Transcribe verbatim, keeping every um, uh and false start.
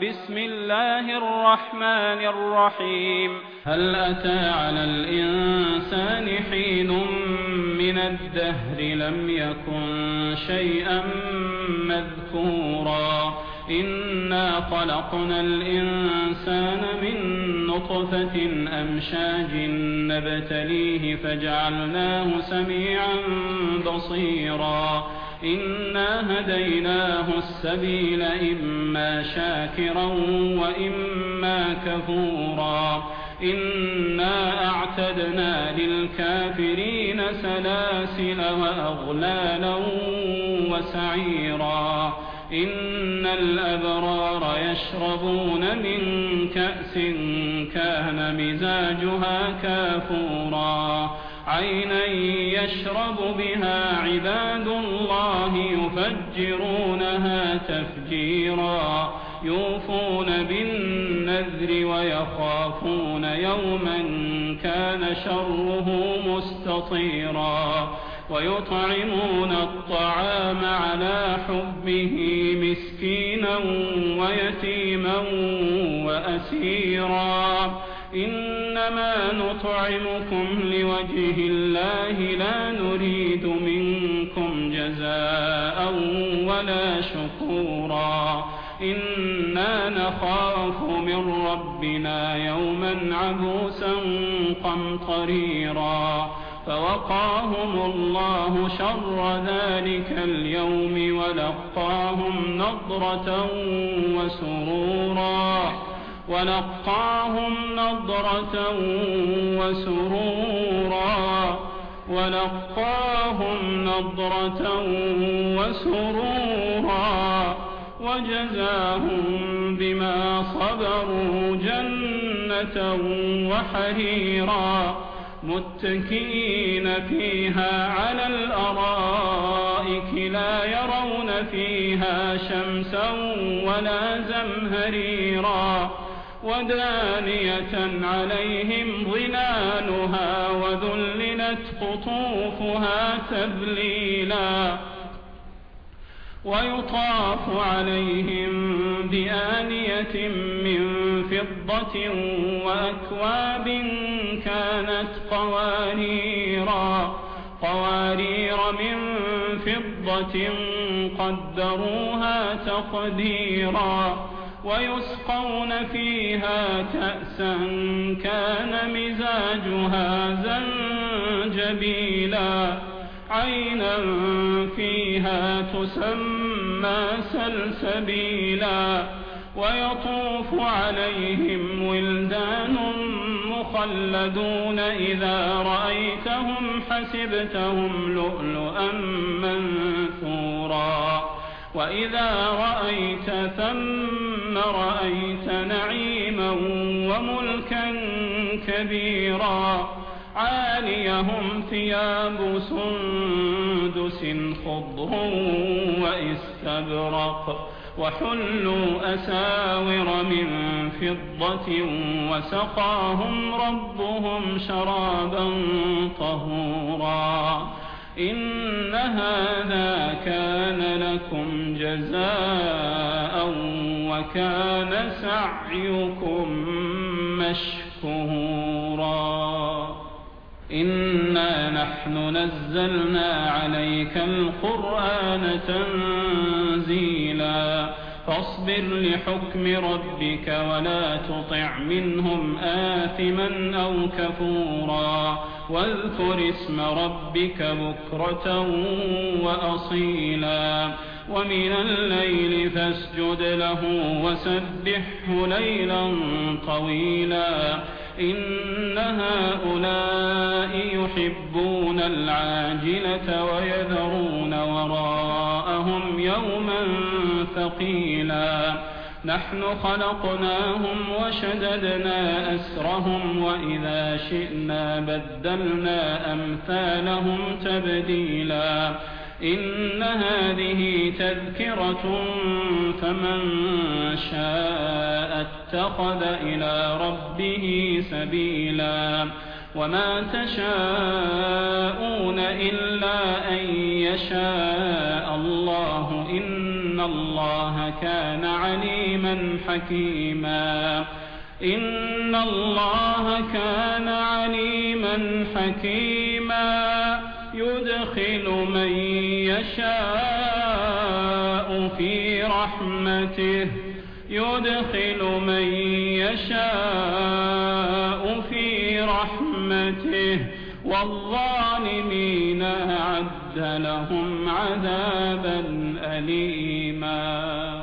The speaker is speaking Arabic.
بسم الله الرحمن الرحيم هل أتى على الإنسان حين من الدهر لم يكن شيئا مذكورا إنا خلقنا الإنسان من نطفة أمشاج نبتليه فجعلناه سميعا بصيرا إنا هديناه السبيل إما شاكرا وإما كفورا إنا أعتدنا للكافرين سلاسل وأغلالا وسعيرا إن الأبرار يشربون من كأس كان مزاجها كافورا عينا يشرب بها عباد الله يفجرونها تفجيرا يوفون بالنذر ويخافون يوما كان شره مستطيرا ويطعمون الطعام على حبه مسكينا ويتيما وأسيرا إنما نطعمكم لوجه الله لا نريد منكم جزاء ولا شكورا إنا نخاف من ربنا يوما عبوسا قمطريرا فوقاهم الله شر ذلك اليوم ولقاهم نضرة وسرورا ولقاهم نضرة وسرورا ولقاهم نضرة وسرورا وجزاهم بما صبروا جنة وحريرا متكئين فيها على الأرائك لا يرون فيها شمسا ولا زمهريرا ودانية عليهم ظلالها وذللت قطوفها تذليلا ويطاف عليهم بآنية من فضة وأكواب كانت قواريرا قوارير من فضة قدروها تقديرا ويسقون فيها كأسا كان مزاجها زنجبيلا عينا فيها تسمى سلسبيلا ويطوف عليهم ولدان مخلدون إذا رأيتهم حسبتهم لؤلؤا منثورا وإذا رأيت ثم رأيت نعيما وملكا كبيرا عاليهم ثياب سندس خضر واستبرق وحلوا أساور من فضة وسقاهم ربهم شرابا طهورا إن هذا كان لكم جزاء وكان سعيكم مشكورا إنا نحن نزلنا عليك القرآن تنزيلا فاصبر لحكم ربك ولا تطع منهم آثما أو كفورا واذكر اسم ربك بكرة وأصيلا ومن الليل فاسجد له وسبحه ليلا طويلا إن هؤلاء يحبون العاجلة ويذرون وراءهم يوما ثقيلا نحن خلقناهم وشددنا أسرهم وإذا شئنا بدلنا أمثالهم تبديلا إن هذه تذكرة فمن شاء اتخذ إلى ربه سبيلا وما تشاءون إلا أن يشاء الله إن الله كان عليما حكيما إن الله كان عليما حكيما يدخل من يشاء في رحمته يدخل من يشاء في رحمته والظالمين أعد لهم عذابا أليما.